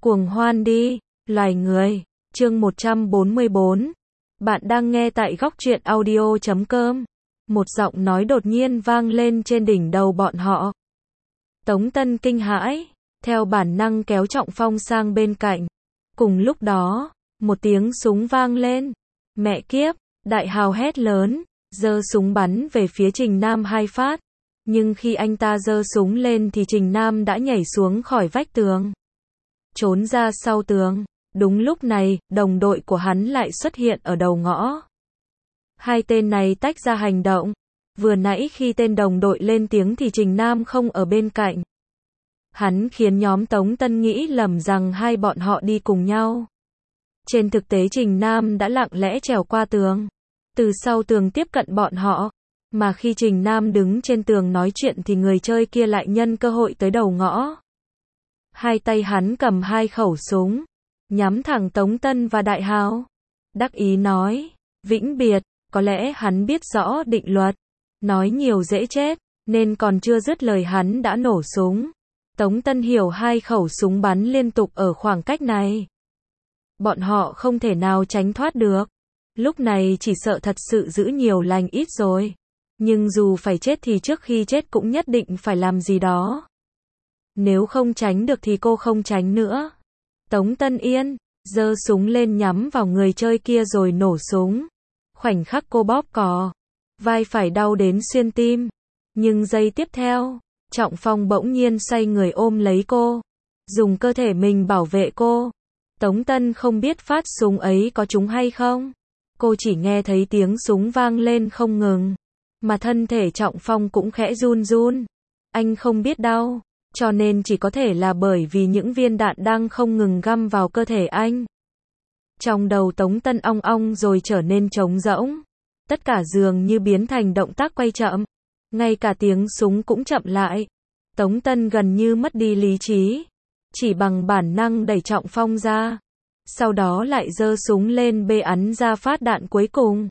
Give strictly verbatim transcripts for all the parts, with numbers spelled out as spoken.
Cuồng hoan đi, loài người. Chương một trăm bốn mươi bốn. Bạn đang nghe tại góc truyện audio chấm com. Một giọng nói đột nhiên vang lên trên đỉnh đầu bọn họ. Tống Tân kinh hãi, theo bản năng kéo Trọng Phong sang bên cạnh. Cùng lúc đó, một tiếng súng vang lên. Mẹ kiếp, Đại Hào hét lớn, giơ súng bắn về phía Trình Nam hai phát. Nhưng khi anh ta giơ súng lên thì Trình Nam đã nhảy xuống khỏi vách tường, trốn ra sau tường. Đúng lúc này, đồng đội của hắn lại xuất hiện ở đầu ngõ. Hai tên này tách ra hành động. Vừa nãy khi tên đồng đội lên tiếng thì Trình Nam không ở bên cạnh. Hắn khiến nhóm Tống Tân nghĩ lầm rằng hai bọn họ đi cùng nhau. Trên thực tế Trình Nam đã lặng lẽ trèo qua tường, từ sau tường tiếp cận bọn họ. Mà khi Trình Nam đứng trên tường nói chuyện thì người chơi kia lại nhân cơ hội tới đầu ngõ. Hai tay hắn cầm hai khẩu súng, nhắm thẳng Tống Tân và Đại Hào. Đắc ý nói, vĩnh biệt, có lẽ hắn biết rõ định luật. Nói nhiều dễ chết, nên còn chưa dứt lời hắn đã nổ súng. Tống Tân hiểu hai khẩu súng bắn liên tục ở khoảng cách này. Bọn họ không thể nào tránh thoát được. Lúc này chỉ sợ thật sự giữ nhiều lành ít rồi. Nhưng dù phải chết thì trước khi chết cũng nhất định phải làm gì đó. Nếu không tránh được thì cô không tránh nữa. Tống Tân Yên giơ súng lên nhắm vào người chơi kia rồi nổ súng. Khoảnh khắc cô bóp cò, vai phải đau đến xuyên tim. Nhưng giây tiếp theo, Trọng Phong bỗng nhiên xoay người ôm lấy cô, dùng cơ thể mình bảo vệ cô. Tống Tân không biết phát súng ấy có trúng hay không. Cô chỉ nghe thấy tiếng súng vang lên không ngừng, mà thân thể Trọng Phong cũng khẽ run run. Anh không biết đau, cho nên chỉ có thể là bởi vì những viên đạn đang không ngừng găm vào cơ thể anh. Trong đầu Tống Tân ong ong rồi trở nên trống rỗng. Tất cả dường như biến thành động tác quay chậm. Ngay cả tiếng súng cũng chậm lại. Tống Tân gần như mất đi lý trí. Chỉ bằng bản năng đẩy Trọng Phong ra. Sau đó lại giơ súng lên bê ắn ra phát đạn cuối cùng.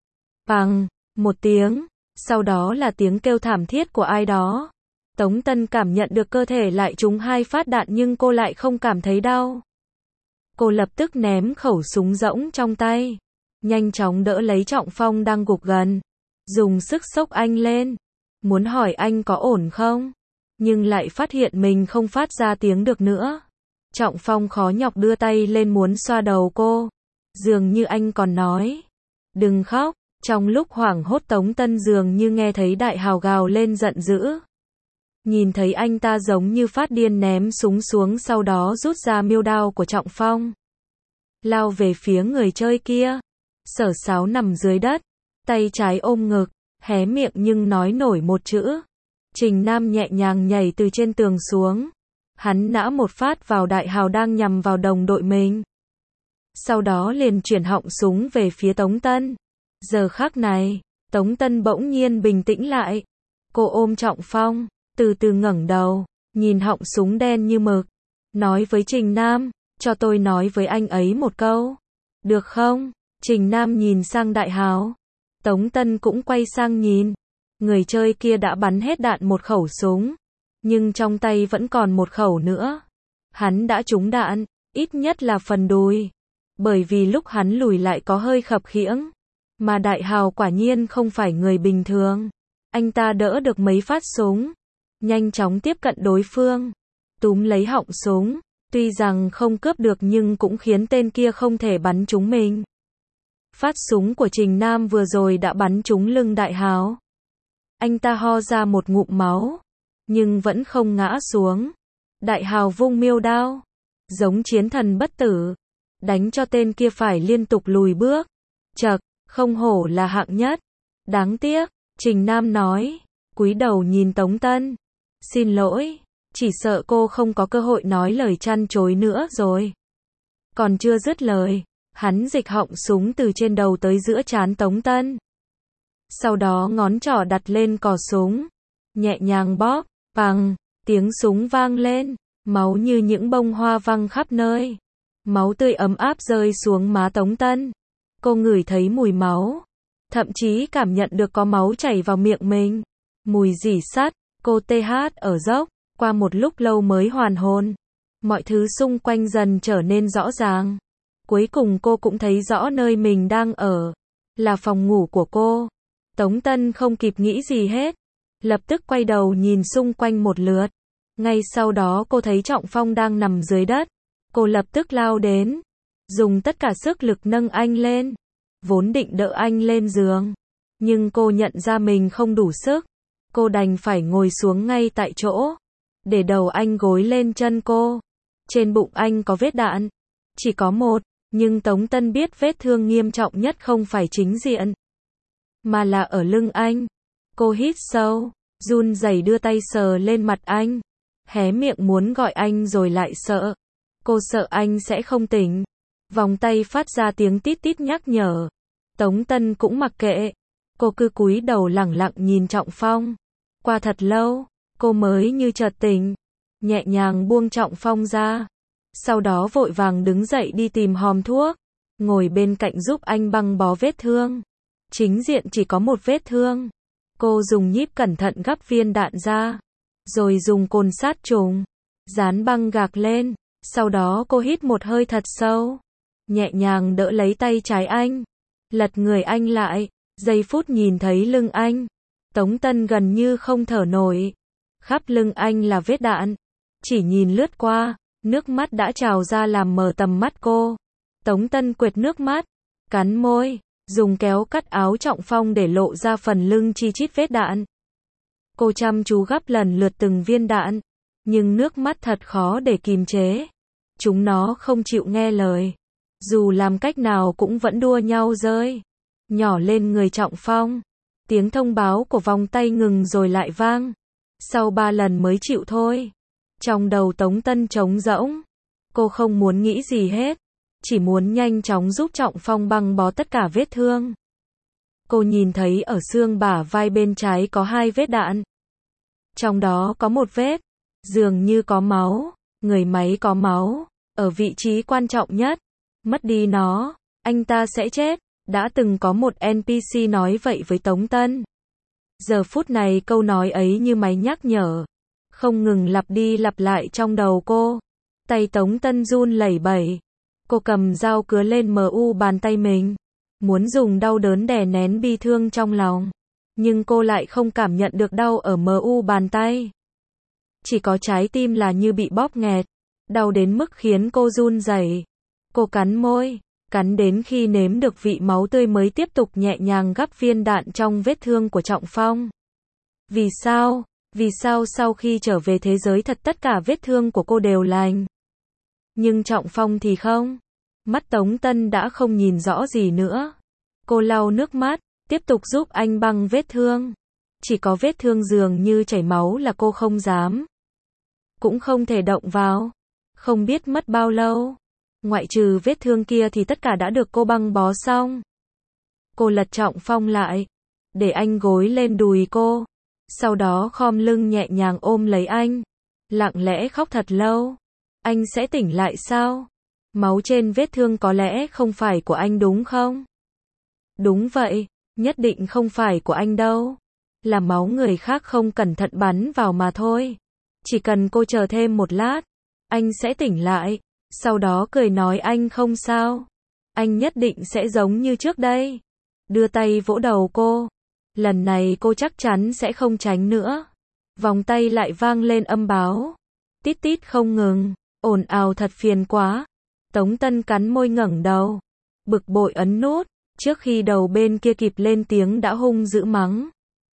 Bằng một tiếng. Sau đó là tiếng kêu thảm thiết của ai đó. Tống Tân cảm nhận được cơ thể lại trúng hai phát đạn nhưng cô lại không cảm thấy đau. Cô lập tức ném khẩu súng rỗng trong tay, nhanh chóng đỡ lấy Trọng Phong đang gục gần, dùng sức xốc anh lên, muốn hỏi anh có ổn không, nhưng lại phát hiện mình không phát ra tiếng được nữa. Trọng Phong khó nhọc đưa tay lên muốn xoa đầu cô, dường như anh còn nói, đừng khóc. Trong lúc hoảng hốt Tống Tân dường như nghe thấy Đại Hào gào lên giận dữ. Nhìn thấy anh ta giống như phát điên ném súng xuống, sau đó rút ra miêu đao của Trọng Phong, lao về phía người chơi kia. Sở Sáo nằm dưới đất, tay trái ôm ngực, hé miệng nhưng nói nổi một chữ. Trình Nam nhẹ nhàng nhảy từ trên tường xuống. Hắn nã một phát vào Đại Hào đang nhằm vào đồng đội mình. Sau đó liền chuyển họng súng về phía Tống Tân. Giờ khắc này, Tống Tân bỗng nhiên bình tĩnh lại. Cô ôm Trọng Phong, từ từ ngẩng đầu, nhìn họng súng đen như mực, nói với Trình Nam, cho tôi nói với anh ấy một câu, được không? Trình Nam nhìn sang Đại Hào. Tống Tân cũng quay sang nhìn. Người chơi kia đã bắn hết đạn một khẩu súng, nhưng trong tay vẫn còn một khẩu nữa. Hắn đã trúng đạn, ít nhất là phần đùi, bởi vì lúc hắn lùi lại có hơi khập khiễng. Mà Đại Hào quả nhiên không phải người bình thường. Anh ta đỡ được mấy phát súng, nhanh chóng tiếp cận đối phương, túm lấy họng súng. Tuy rằng không cướp được nhưng cũng khiến tên kia không thể bắn trúng mình. Phát súng của Trình Nam vừa rồi đã bắn trúng lưng Đại Hào. Anh ta ho ra một ngụm máu, nhưng vẫn không ngã xuống. Đại Hào vung miêu đao, giống chiến thần bất tử, đánh cho tên kia phải liên tục lùi bước. Chậc, không hổ là hạng nhất. Đáng tiếc, Trình Nam nói, cúi đầu nhìn Tống Tân. Xin lỗi, chỉ sợ cô không có cơ hội nói lời chăn chối nữa rồi. Còn chưa dứt lời, hắn dịch họng súng từ trên đầu tới giữa trán Tống Tân. Sau đó ngón trỏ đặt lên cò súng, nhẹ nhàng bóp, bằng, tiếng súng vang lên, máu như những bông hoa văng khắp nơi. Máu tươi ấm áp rơi xuống má Tống Tân. Cô ngửi thấy mùi máu, thậm chí cảm nhận được có máu chảy vào miệng mình. Mùi rỉ sắt, cô tê hát ở dốc, qua một lúc lâu mới hoàn hồn. Mọi thứ xung quanh dần trở nên rõ ràng. Cuối cùng cô cũng thấy rõ nơi mình đang ở. Là phòng ngủ của cô. Tống Tân không kịp nghĩ gì hết. Lập tức quay đầu nhìn xung quanh một lượt. Ngay sau đó cô thấy Trọng Phong đang nằm dưới đất. Cô lập tức lao đến. Dùng tất cả sức lực nâng anh lên. Vốn định đỡ anh lên giường. Nhưng cô nhận ra mình không đủ sức. Cô đành phải ngồi xuống ngay tại chỗ. Để đầu anh gối lên chân cô. Trên bụng anh có vết đạn. Chỉ có một. Nhưng Tống Tân biết vết thương nghiêm trọng nhất không phải chính diện. Mà là ở lưng anh. Cô hít sâu. Run rẩy đưa tay sờ lên mặt anh. Hé miệng muốn gọi anh rồi lại sợ. Cô sợ anh sẽ không tỉnh. Vòng tay phát ra tiếng tít tít nhắc nhở. Tống Tân cũng mặc kệ. Cô cứ cúi đầu lẳng lặng nhìn Trọng Phong. Qua thật lâu, cô mới như chợt tỉnh. Nhẹ nhàng buông Trọng Phong ra. Sau đó vội vàng đứng dậy đi tìm hòm thuốc. Ngồi bên cạnh giúp anh băng bó vết thương. Chính diện chỉ có một vết thương. Cô dùng nhíp cẩn thận gắp viên đạn ra. Rồi dùng cồn sát trùng. Dán băng gạc lên. Sau đó cô hít một hơi thật sâu. Nhẹ nhàng đỡ lấy tay trái anh. Lật người anh lại. Giây phút nhìn thấy lưng anh. Tống Tân gần như không thở nổi. Khắp lưng anh là vết đạn. Chỉ nhìn lướt qua. Nước mắt đã trào ra làm mờ tầm mắt cô. Tống Tân quệt nước mắt. Cắn môi. Dùng kéo cắt áo Trọng Phong để lộ ra phần lưng chi chít vết đạn. Cô chăm chú gắp lần lượt từng viên đạn. Nhưng nước mắt thật khó để kìm chế. Chúng nó không chịu nghe lời. Dù làm cách nào cũng vẫn đua nhau rơi. Nhỏ lên người Trọng Phong. Tiếng thông báo của vòng tay ngừng rồi lại vang. Sau ba lần mới chịu thôi. Trong đầu Tống Tân trống rỗng. Cô không muốn nghĩ gì hết. Chỉ muốn nhanh chóng giúp Trọng Phong băng bó tất cả vết thương. Cô nhìn thấy ở xương bả vai bên trái có hai vết đạn. Trong đó có một vết. Dường như có máu. Người máy có máu. Ở vị trí quan trọng nhất. Mất đi nó. Anh ta sẽ chết. Đã từng có một en pê xê nói vậy với Tống Tân. Giờ phút này câu nói ấy như máy nhắc nhở. Không ngừng lặp đi lặp lại trong đầu cô. Tay Tống Tân run lẩy bẩy. Cô cầm dao cứa lên em u bàn tay mình. Muốn dùng đau đớn đè nén bi thương trong lòng. Nhưng cô lại không cảm nhận được đau ở em u bàn tay. Chỉ có trái tim là như bị bóp nghẹt. Đau đến mức khiến cô run rẩy. Cô cắn môi. Cắn đến khi nếm được vị máu tươi mới tiếp tục nhẹ nhàng gắp viên đạn trong vết thương của Trọng Phong. Vì sao? Vì sao sau khi trở về thế giới thật tất cả vết thương của cô đều lành? Nhưng Trọng Phong thì không. Mắt Tống Tân đã không nhìn rõ gì nữa. Cô lau nước mắt, tiếp tục giúp anh băng vết thương. Chỉ có vết thương dường như chảy máu là cô không dám. Cũng không thể động vào. Không biết mất bao lâu. Ngoại trừ vết thương kia thì tất cả đã được cô băng bó xong. Cô lật Trọng Phong lại. Để anh gối lên đùi cô. Sau đó khom lưng nhẹ nhàng ôm lấy anh. Lặng lẽ khóc thật lâu. Anh sẽ tỉnh lại sao? Máu trên vết thương có lẽ không phải của anh đúng không? Đúng vậy, nhất định không phải của anh đâu. Là máu người khác không cẩn thận bắn vào mà thôi. Chỉ cần cô chờ thêm một lát, anh sẽ tỉnh lại. Sau đó cười nói anh không sao. Anh nhất định sẽ giống như trước đây. Đưa tay vỗ đầu cô. Lần này cô chắc chắn sẽ không tránh nữa. Vòng tay lại vang lên âm báo. Tít tít không ngừng. Ồn ào thật phiền quá. Tống Tân cắn môi ngẩng đầu. Bực bội ấn nút. Trước khi đầu bên kia kịp lên tiếng đã hung dữ mắng.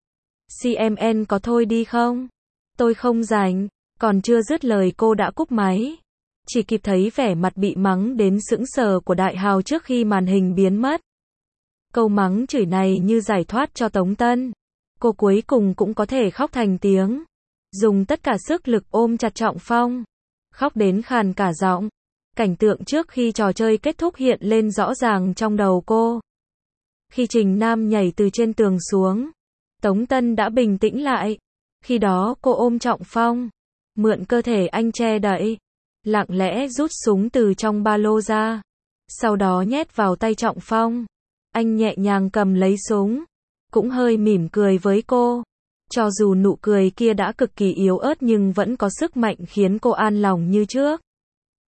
xê em en có thôi đi không? Tôi không rảnh. Còn chưa dứt lời cô đã cúp máy. Chỉ kịp thấy vẻ mặt bị mắng đến sững sờ của Đại Hào trước khi màn hình biến mất. Câu mắng chửi này như giải thoát cho Tống Tân. Cô cuối cùng cũng có thể khóc thành tiếng. Dùng tất cả sức lực ôm chặt Trọng Phong. Khóc đến khàn cả giọng. Cảnh tượng trước khi trò chơi kết thúc hiện lên rõ ràng trong đầu cô. Khi Trình Nam nhảy từ trên tường xuống, Tống Tân đã bình tĩnh lại. Khi đó cô ôm Trọng Phong. Mượn cơ thể anh che đậy. Lặng lẽ rút súng từ trong ba lô ra. Sau đó nhét vào tay Trọng Phong. Anh nhẹ nhàng cầm lấy súng. Cũng hơi mỉm cười với cô. Cho dù nụ cười kia đã cực kỳ yếu ớt nhưng vẫn có sức mạnh khiến cô an lòng như trước.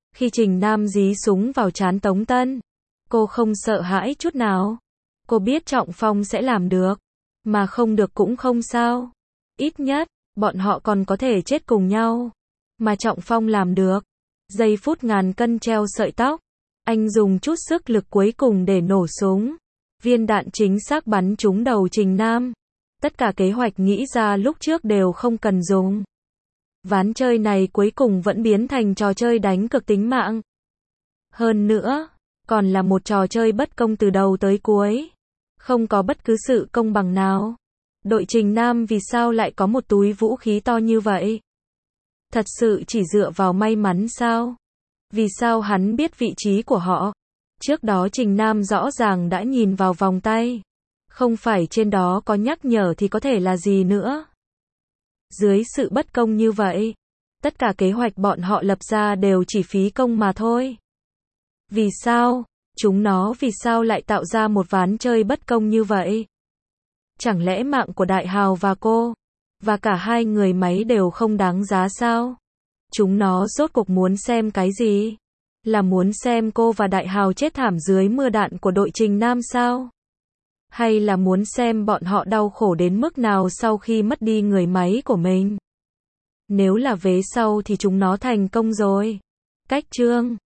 Khi Trình Nam dí súng vào trán Tống Tân, cô không sợ hãi chút nào. Cô biết Trọng Phong sẽ làm được, mà không được cũng không sao. Ít nhất, bọn họ còn có thể chết cùng nhau. Mà Trọng Phong làm được. Giây phút ngàn cân treo sợi tóc, anh dùng chút sức lực cuối cùng để nổ súng. Viên đạn chính xác bắn trúng đầu Trình Nam. Tất cả kế hoạch nghĩ ra lúc trước đều không cần dùng. Ván chơi này cuối cùng vẫn biến thành trò chơi đánh cược tính mạng. Hơn nữa, còn là một trò chơi bất công từ đầu tới cuối. Không có bất cứ sự công bằng nào. Đội Trình Nam vì sao lại có một túi vũ khí to như vậy? Thật sự chỉ dựa vào may mắn sao? Vì sao hắn biết vị trí của họ? Trước đó Trình Nam rõ ràng đã nhìn vào vòng tay. Không phải trên đó có nhắc nhở thì có thể là gì nữa? Dưới sự bất công như vậy, tất cả kế hoạch bọn họ lập ra đều chỉ phí công mà thôi. Vì sao? Chúng nó vì sao lại tạo ra một ván chơi bất công như vậy? Chẳng lẽ mạng của Đại Hào và cô, và cả hai người máy đều không đáng giá sao? Chúng nó rốt cuộc muốn xem cái gì? Là muốn xem cô và Đại Hào chết thảm dưới mưa đạn của đội Trình Nam sao? Hay là muốn xem bọn họ đau khổ đến mức nào sau khi mất đi người máy của mình? Nếu là vế sau thì chúng nó thành công rồi. Cách chương